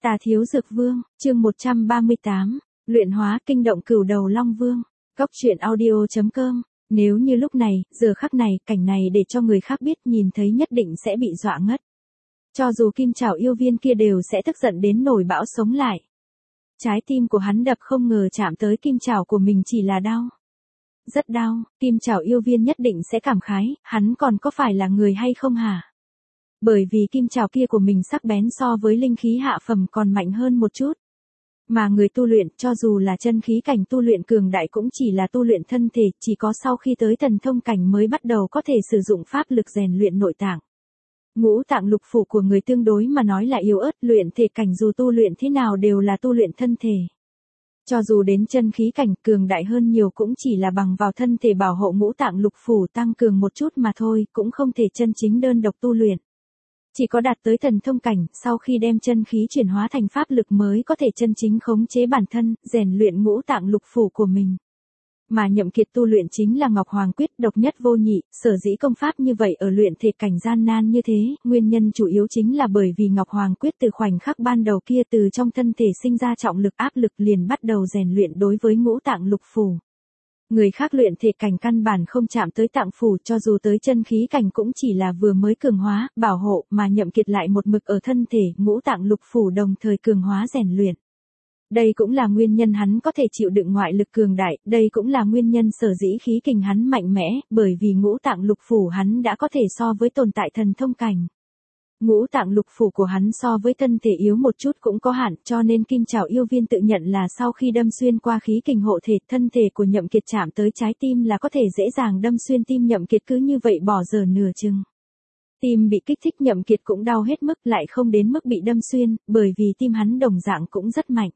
Tà Thiếu Dược Vương, chương 138, luyện hóa kinh động cửu đầu Long Vương. Góc truyện audio.com. Nếu như lúc này, giờ khắc này, cảnh này để cho người khác biết nhìn thấy nhất định sẽ bị dọa ngất. Cho dù kim trảo yêu viên kia đều sẽ tức giận đến nổi bão sống lại. Trái tim của hắn đập không ngờ chạm tới kim trảo của mình chỉ là đau. Rất đau, kim trảo yêu viên nhất định sẽ cảm khái, hắn còn có phải là người hay không hả? Bởi vì kim trảo kia của mình sắc bén so với linh khí hạ phẩm còn mạnh hơn một chút. Mà người tu luyện, cho dù là chân khí cảnh tu luyện cường đại cũng chỉ là tu luyện thân thể, chỉ có sau khi tới thần thông cảnh mới bắt đầu có thể sử dụng pháp lực rèn luyện nội tạng. Ngũ tạng lục phủ của người tương đối mà nói là yếu ớt, luyện thể cảnh dù tu luyện thế nào đều là tu luyện thân thể. Cho dù đến chân khí cảnh cường đại hơn nhiều cũng chỉ là bằng vào thân thể bảo hộ ngũ tạng lục phủ tăng cường một chút mà thôi, cũng không thể chân chính đơn độc tu luyện. Chỉ có đạt tới thần thông cảnh, sau khi đem chân khí chuyển hóa thành pháp lực mới có thể chân chính khống chế bản thân, rèn luyện ngũ tạng lục phủ của mình. Mà Nhậm Kiệt tu luyện chính là Ngọc Hoàng Quyết độc nhất vô nhị, sở dĩ công pháp như vậy ở luyện thể cảnh gian nan như thế, nguyên nhân chủ yếu chính là bởi vì Ngọc Hoàng Quyết từ khoảnh khắc ban đầu kia từ trong thân thể sinh ra trọng lực áp lực liền bắt đầu rèn luyện đối với ngũ tạng lục phủ. Người khác luyện thể cảnh căn bản không chạm tới tạng phủ, cho dù tới chân khí cảnh cũng chỉ là vừa mới cường hóa, bảo hộ, mà Nhậm Kiệt lại một mực ở thân thể, ngũ tạng lục phủ đồng thời cường hóa rèn luyện. Đây cũng là nguyên nhân hắn có thể chịu đựng ngoại lực cường đại, đây cũng là nguyên nhân sở dĩ khí kình hắn mạnh mẽ, bởi vì ngũ tạng lục phủ hắn đã có thể so với tồn tại thần thông cảnh. Ngũ tạng lục phủ của hắn so với thân thể yếu một chút cũng có hạn, cho nên kim trảo yêu viên tự nhận là sau khi đâm xuyên qua khí kình hộ thể, thân thể của Nhậm Kiệt chạm tới trái tim là có thể dễ dàng đâm xuyên tim Nhậm Kiệt, cứ như vậy bỏ dở nửa chừng. Tim bị kích thích Nhậm Kiệt cũng đau hết mức, lại không đến mức bị đâm xuyên, bởi vì tim hắn đồng dạng cũng rất mạnh.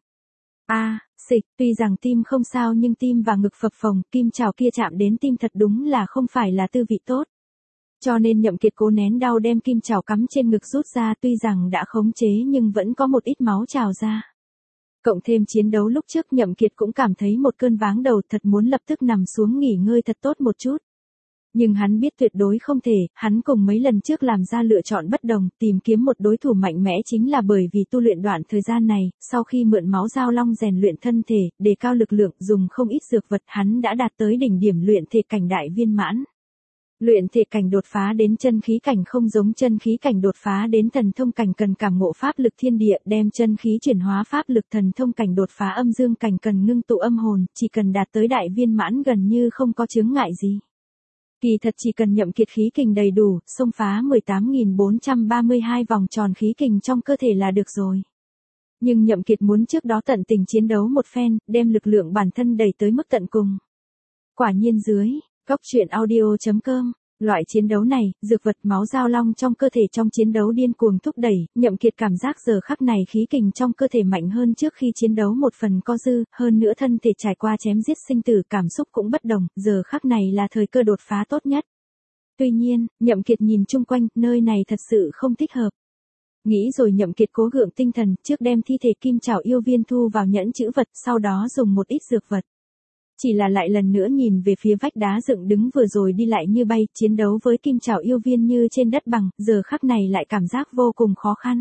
Xịch, tuy rằng tim không sao nhưng tim và ngực phập phồng, kim trảo kia chạm đến tim thật đúng là không phải là tư vị tốt. Cho nên Nhậm Kiệt cố nén đau đem kim trảo cắm trên ngực rút ra, tuy rằng đã khống chế nhưng vẫn có một ít máu trào ra. Cộng thêm chiến đấu lúc trước Nhậm Kiệt cũng cảm thấy một cơn váng đầu, thật muốn lập tức nằm xuống nghỉ ngơi thật tốt một chút. Nhưng hắn biết tuyệt đối không thể, hắn cùng mấy lần trước làm ra lựa chọn bất đồng, tìm kiếm một đối thủ mạnh mẽ chính là bởi vì tu luyện đoạn thời gian này, sau khi mượn máu giao long rèn luyện thân thể, đề cao lực lượng, dùng không ít dược vật, hắn đã đạt tới đỉnh điểm luyện thể cảnh đại viên mãn. Luyện thể cảnh đột phá đến chân khí cảnh không giống chân khí cảnh đột phá đến thần thông cảnh cần cảm ngộ pháp lực thiên địa, đem chân khí chuyển hóa pháp lực, thần thông cảnh đột phá âm dương cảnh cần ngưng tụ âm hồn, chỉ cần đạt tới đại viên mãn gần như không có chướng ngại gì. Kỳ thật chỉ cần Nhậm Kiệt khí kình đầy đủ, xông phá 18.432 vòng tròn khí kình trong cơ thể là được rồi. Nhưng Nhậm Kiệt muốn trước đó tận tình chiến đấu một phen, đem lực lượng bản thân đẩy tới mức tận cùng. Quả nhiên dưới góc truyện audio.com, loại chiến đấu này, dược vật máu giao long trong cơ thể trong chiến đấu điên cuồng thúc đẩy, Nhậm Kiệt cảm giác giờ khắc này khí kình trong cơ thể mạnh hơn trước khi chiến đấu một phần có dư, hơn nữa thân thể trải qua chém giết sinh tử cảm xúc cũng bất đồng, giờ khắc này là thời cơ đột phá tốt nhất. Tuy nhiên, Nhậm Kiệt nhìn chung quanh, nơi này thật sự không thích hợp. Nghĩ rồi Nhậm Kiệt cố gượng tinh thần, trước đem thi thể kim trảo yêu viên thu vào nhẫn trữ vật, sau đó dùng một ít dược vật. Chỉ là lại lần nữa nhìn về phía vách đá dựng đứng vừa rồi đi lại như bay, chiến đấu với kim trảo yêu viên như trên đất bằng, giờ khắc này lại cảm giác vô cùng khó khăn.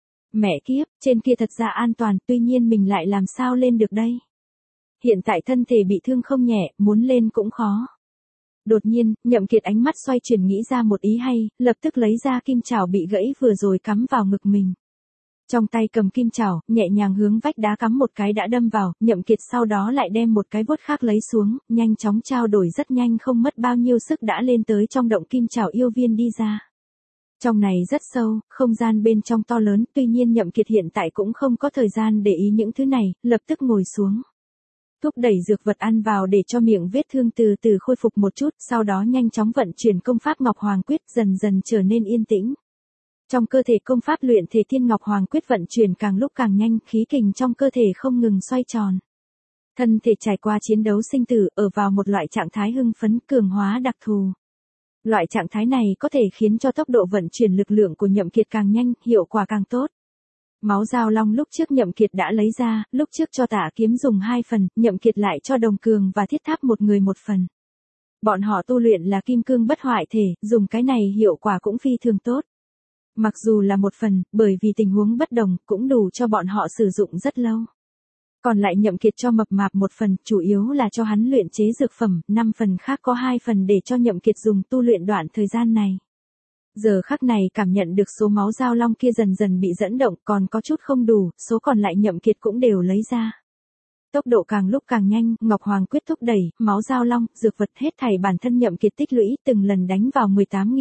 Mẹ kiếp, trên kia thật ra an toàn, tuy nhiên mình lại làm sao lên được đây? Hiện tại thân thể bị thương không nhẹ, muốn lên cũng khó. Đột nhiên, Nhậm Kiệt ánh mắt xoay chuyển nghĩ ra một ý hay, lập tức lấy ra kim trảo bị gãy vừa rồi cắm vào ngực mình. Trong tay cầm kim trảo, nhẹ nhàng hướng vách đá cắm một cái đã đâm vào, Nhậm Kiệt sau đó lại đem một cái vuốt khác lấy xuống, nhanh chóng trao đổi rất nhanh không mất bao nhiêu sức đã lên tới trong động kim trảo yêu viên đi ra. Trong này rất sâu, không gian bên trong to lớn, tuy nhiên Nhậm Kiệt hiện tại cũng không có thời gian để ý những thứ này, lập tức ngồi xuống. Thúc đẩy dược vật ăn vào để cho miệng vết thương từ từ khôi phục một chút, sau đó nhanh chóng vận chuyển công pháp Ngọc Hoàng Quyết dần dần trở nên yên tĩnh. Trong cơ thể công pháp luyện thể Thiên Ngọc Hoàng Quyết vận chuyển càng lúc càng nhanh, khí kình trong cơ thể không ngừng xoay tròn. Thân thể trải qua chiến đấu sinh tử, ở vào một loại trạng thái hưng phấn cường hóa đặc thù. Loại trạng thái này có thể khiến cho tốc độ vận chuyển lực lượng của Nhậm Kiệt càng nhanh, hiệu quả càng tốt. Máu giao long lúc trước Nhậm Kiệt đã lấy ra, lúc trước cho Tả Kiếm dùng 2 phần, Nhậm Kiệt lại cho Đồng Cường và Thiết Tháp một người một phần. Bọn họ tu luyện là kim cương bất hoại thể, dùng cái này hiệu quả cũng phi thường tốt. Mặc dù là một phần, bởi vì tình huống bất đồng, cũng đủ cho bọn họ sử dụng rất lâu. Còn lại Nhậm Kiệt cho mập mạp một phần, chủ yếu là cho hắn luyện chế dược phẩm, 5 phần khác có 2 phần để cho Nhậm Kiệt dùng tu luyện đoạn thời gian này. Giờ khắc này cảm nhận được số máu giao long kia dần dần bị dẫn động, còn có chút không đủ, số còn lại Nhậm Kiệt cũng đều lấy ra. Tốc độ càng lúc càng nhanh, Ngọc Hoàng quyết thúc đẩy, máu giao long, dược vật hết thảy bản thân Nhậm Kiệt tích lũy, từng lần đánh vào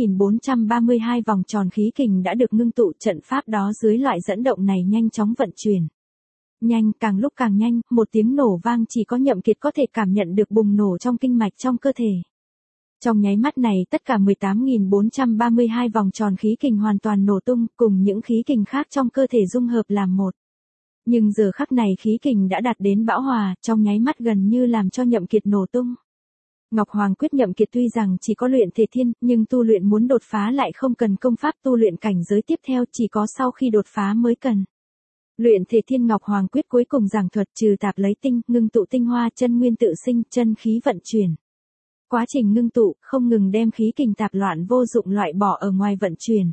18.432 vòng tròn khí kình đã được ngưng tụ, trận pháp đó dưới loại dẫn động này nhanh chóng vận chuyển. Nhanh, càng lúc càng nhanh, một tiếng nổ vang chỉ có Nhậm Kiệt có thể cảm nhận được bùng nổ trong kinh mạch trong cơ thể. Trong nháy mắt này tất cả 18.432 vòng tròn khí kình hoàn toàn nổ tung, cùng những khí kình khác trong cơ thể dung hợp làm một. Nhưng giờ khắc này khí kình đã đạt đến bão hòa, trong nháy mắt gần như làm cho Nhậm Kiệt nổ tung. Ngọc Hoàng quyết Nhậm Kiệt tuy rằng chỉ có luyện thể thiên, nhưng tu luyện muốn đột phá lại không cần công pháp tu luyện cảnh giới tiếp theo, chỉ có sau khi đột phá mới cần. Luyện thể thiên Ngọc Hoàng quyết cuối cùng giảng thuật trừ tạp lấy tinh, ngưng tụ tinh hoa chân nguyên tự sinh, chân khí vận chuyển. Quá trình ngưng tụ, không ngừng đem khí kình tạp loạn vô dụng loại bỏ ở ngoài vận chuyển.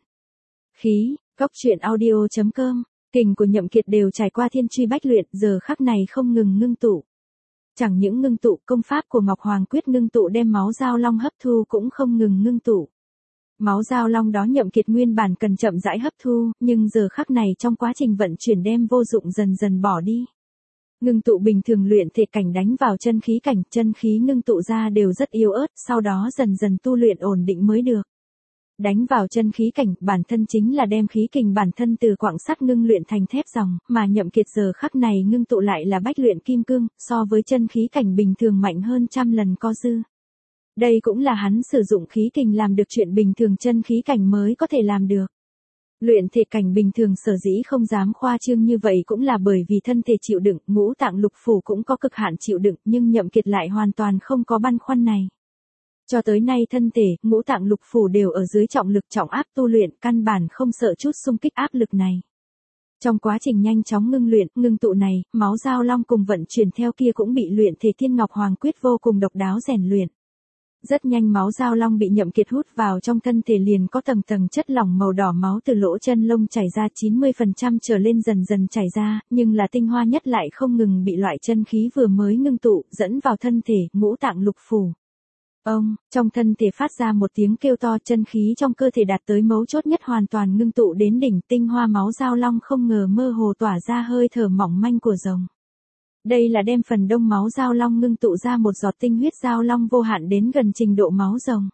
Khí, góc truyện audio.com, kình của Nhậm Kiệt đều trải qua thiên truy bách luyện, giờ khắc này không ngừng ngưng tụ. Chẳng những ngưng tụ, công pháp của Ngọc Hoàng quyết ngưng tụ đem máu giao long hấp thu cũng không ngừng ngưng tụ. Máu giao long đó Nhậm Kiệt nguyên bản cần chậm rãi hấp thu, nhưng giờ khắc này trong quá trình vận chuyển đem vô dụng dần dần bỏ đi. Ngưng tụ bình thường luyện thể cảnh đánh vào chân khí cảnh, chân khí ngưng tụ ra đều rất yếu ớt, sau đó dần dần tu luyện ổn định mới được. Đánh vào chân khí cảnh, bản thân chính là đem khí kình bản thân từ quặng sắt ngưng luyện thành thép ròng, mà Nhậm Kiệt giờ khắc này ngưng tụ lại là bách luyện kim cương, so với chân khí cảnh bình thường mạnh hơn trăm lần có dư. Đây cũng là hắn sử dụng khí kình làm được chuyện bình thường chân khí cảnh mới có thể làm được. Luyện thể cảnh bình thường sở dĩ không dám khoa trương như vậy cũng là bởi vì thân thể chịu đựng, ngũ tạng lục phủ cũng có cực hạn chịu đựng, nhưng Nhậm Kiệt lại hoàn toàn không có băn khoăn này. Cho tới nay thân thể, ngũ tạng lục phủ đều ở dưới trọng lực trọng áp tu luyện, căn bản không sợ chút xung kích áp lực này. Trong quá trình nhanh chóng ngưng luyện, ngưng tụ này, máu giao long cùng vận chuyển theo kia cũng bị luyện thể thiên Ngọc Hoàng quyết vô cùng độc đáo rèn luyện. Rất nhanh máu giao long bị Nhậm Kiệt hút vào trong thân thể liền có tầng tầng chất lỏng màu đỏ máu từ lỗ chân lông chảy ra 90% trở lên dần dần chảy ra, nhưng là tinh hoa nhất lại không ngừng bị loại chân khí vừa mới ngưng tụ, dẫn vào thân thể, ngũ tạng lục phủ. Trong thân thể phát ra một tiếng kêu to, chân khí trong cơ thể đạt tới mấu chốt nhất hoàn toàn ngưng tụ đến đỉnh, tinh hoa máu giao long không ngờ mơ hồ tỏa ra hơi thở mỏng manh của rồng. Đây là đem phần đông máu giao long ngưng tụ ra một giọt tinh huyết giao long vô hạn đến gần trình độ máu rồng.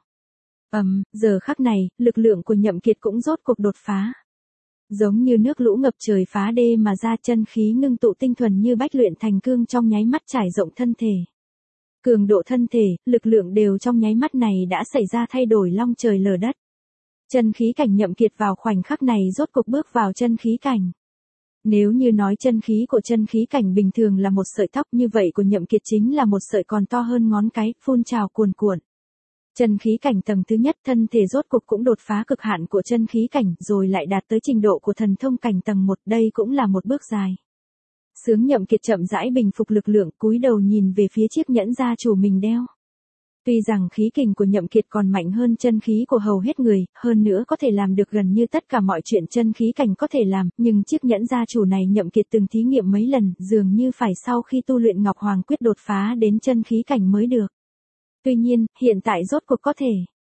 Giờ khắc này, lực lượng của Nhậm Kiệt cũng rốt cuộc đột phá. Giống như nước lũ ngập trời phá đê mà ra, chân khí ngưng tụ tinh thuần như bách luyện thành cương trong nháy mắt trải rộng thân thể. Cường độ thân thể, lực lượng đều trong nháy mắt này đã xảy ra thay đổi long trời lở đất. Chân khí cảnh Nhậm Kiệt vào khoảnh khắc này rốt cuộc bước vào chân khí cảnh. Nếu như nói chân khí của chân khí cảnh bình thường là một sợi tóc, như vậy của Nhậm Kiệt chính là một sợi còn to hơn ngón cái, phun trào cuồn cuộn. Chân khí cảnh tầng thứ nhất, thân thể rốt cuộc cũng đột phá cực hạn của chân khí cảnh, rồi lại đạt tới trình độ của thần thông cảnh tầng 1, đây cũng là một bước dài. Sướng Nhậm Kiệt chậm rãi bình phục lực lượng, cúi đầu nhìn về phía chiếc nhẫn gia chủ mình đeo. Tuy rằng khí kình của Nhậm Kiệt còn mạnh hơn chân khí của hầu hết người, hơn nữa có thể làm được gần như tất cả mọi chuyện chân khí cảnh có thể làm, nhưng chiếc nhẫn gia chủ này Nhậm Kiệt từng thí nghiệm mấy lần, dường như phải sau khi tu luyện Ngọc Hoàng quyết đột phá đến chân khí cảnh mới được. Tuy nhiên, hiện tại rốt cuộc có thể.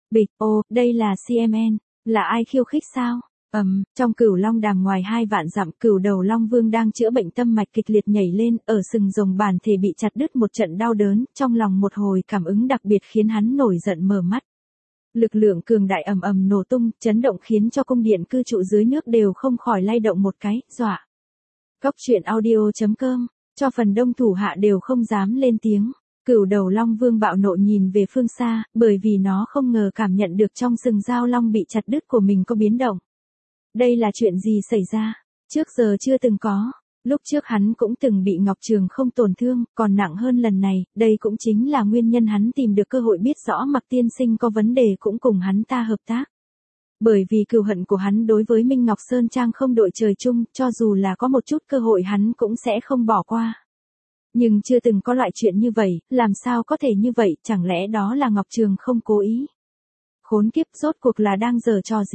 Đây là CMN, là ai khiêu khích sao? Trong Cửu Long Đàm ngoài 2 vạn dặm, Cửu Đầu Long Vương đang chữa bệnh tâm mạch kịch liệt nhảy lên, ở sừng rồng bản thể bị chặt đứt một trận đau đớn, trong lòng một hồi cảm ứng đặc biệt khiến hắn nổi giận mở mắt. Lực lượng cường đại ầm ầm nổ tung, chấn động khiến cho cung điện cư trụ dưới nước đều không khỏi lay động một cái, dọa. góc truyện audio.com, cho phần đông thủ hạ đều không dám lên tiếng. Cửu Đầu Long Vương bạo nộ nhìn về phương xa, bởi vì nó không ngờ cảm nhận được trong sừng giao long bị chặt đứt của mình có biến động. Đây là chuyện gì xảy ra? Trước giờ chưa từng có. Lúc trước hắn cũng từng bị Ngọc Trường không tổn thương, còn nặng hơn lần này, đây cũng chính là nguyên nhân hắn tìm được cơ hội biết rõ Mạc tiên sinh có vấn đề cũng cùng hắn ta hợp tác. Bởi vì cừu hận của hắn đối với Minh Ngọc Sơn Trang không đội trời chung, cho dù là có một chút cơ hội hắn cũng sẽ không bỏ qua. Nhưng chưa từng có loại chuyện như vậy, làm sao có thể như vậy, chẳng lẽ đó là Ngọc Trường không cố ý? Khốn kiếp, rốt cuộc là đang giở trò gì?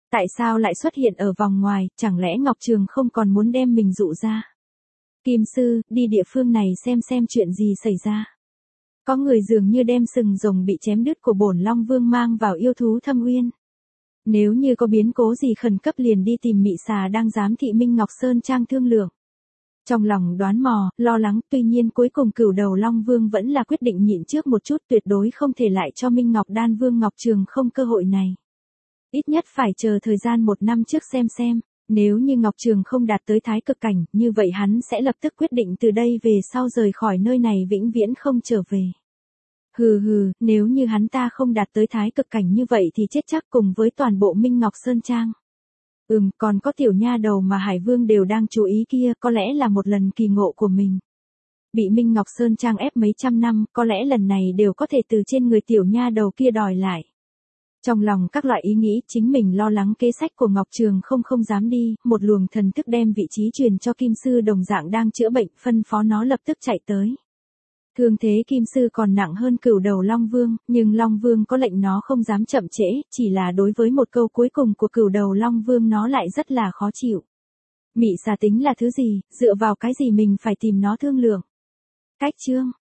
Tại sao lại xuất hiện ở vòng ngoài, chẳng lẽ Ngọc Trường không còn muốn đem mình dụ ra? Kim sư, đi địa phương này xem chuyện gì xảy ra. Có người dường như đem sừng rồng bị chém đứt của bổn Long Vương mang vào yêu thú thâm uyên. Nếu như có biến cố gì khẩn cấp liền đi tìm mị xà đang giám thị Minh Ngọc Sơn Trang thương lượng. Trong lòng đoán mò, lo lắng, tuy nhiên cuối cùng Cửu Đầu Long Vương vẫn là quyết định nhịn trước một chút, tuyệt đối không thể lại cho Minh Ngọc Đan Vương Ngọc Trường không cơ hội này. Ít nhất phải chờ thời gian 1 năm trước xem, nếu như Ngọc Trường không đạt tới thái cực cảnh, như vậy hắn sẽ lập tức quyết định từ đây về sau rời khỏi nơi này vĩnh viễn không trở về. Hừ, nếu như hắn ta không đạt tới thái cực cảnh như vậy thì chết chắc cùng với toàn bộ Minh Ngọc Sơn Trang. Còn có tiểu nha đầu mà Hải Vương đều đang chú ý kia, có lẽ là một lần kỳ ngộ của mình. Bị Minh Ngọc Sơn Trang ép mấy trăm năm, có lẽ lần này đều có thể từ trên người tiểu nha đầu kia đòi lại. Trong lòng các loại ý nghĩ, chính mình lo lắng kế sách của Ngọc Trường không dám đi, một luồng thần thức đem vị trí truyền cho Kim Sư đồng dạng đang chữa bệnh, phân phó nó lập tức chạy tới. Thương thế Kim Sư còn nặng hơn Cửu Đầu Long Vương, nhưng Long Vương có lệnh nó không dám chậm trễ, chỉ là đối với một câu cuối cùng của Cửu Đầu Long Vương nó lại rất là khó chịu. Mị xà tính là thứ gì, dựa vào cái gì mình phải tìm nó thương lượng. Cách chương